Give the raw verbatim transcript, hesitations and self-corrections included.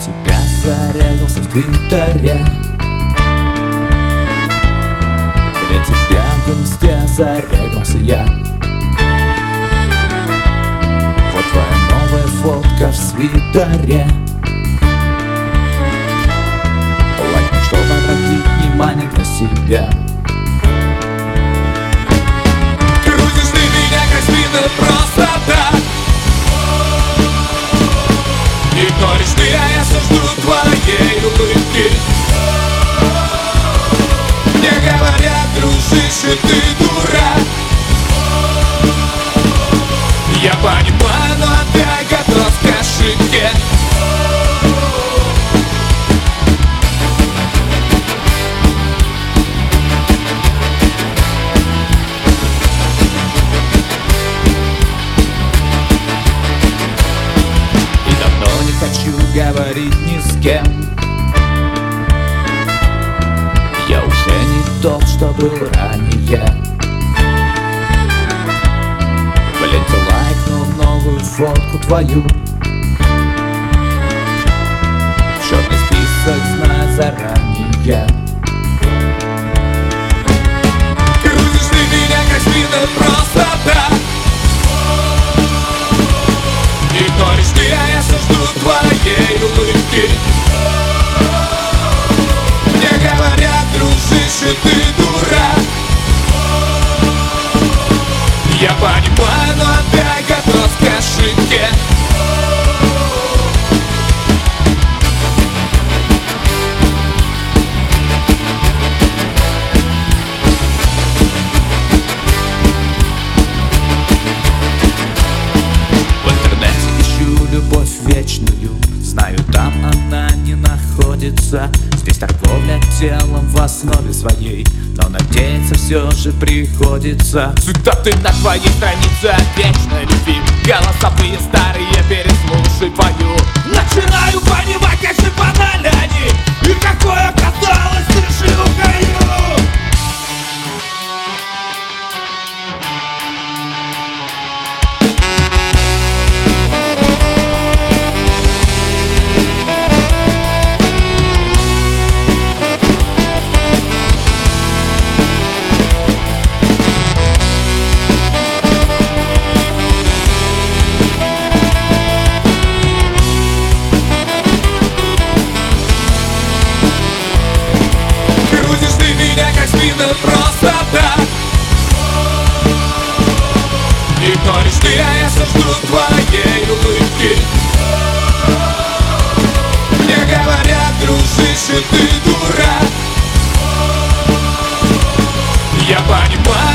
тебя зарегался в Твиттере, для тебя в инсте зарегался я. Вот твоя новая фотка в свитере, лайкнул, чтобы обратить внимание на себя. Крутишь ты меня как спиннер просто так, игноришь ты, а я все жду твоей улыбки. Мне говорят, дружище, ты дурак. Я понимаю, но опять готов к ошибке. И давно не хочу говорить ни с кем. Я уже не тот, что был ранее. В ленте лайкнул новую фотку твою, черный список знаю заранее. Крутишь ты меня как спиннер просто так, игноришь ты, а я все жду твоей улыбки. Мне говорят, дружище, ты дурак. Я понимаю, но опять готов к ошибке. В интернете ищу любовь вечную, знаю, там она не находится. Здесь торговля телом в основе своей, но надеяться все же приходится. Цитаты на твоей странице о вечной любви, голосовые старые переслушай пою. Начинаю понимать, как же банальны они, и какой оказалось ошибкою. Просто так, игноришь ты, а я все жду твоей улыбки. Мне говорят, дружище, ты дурак. Я понимаю,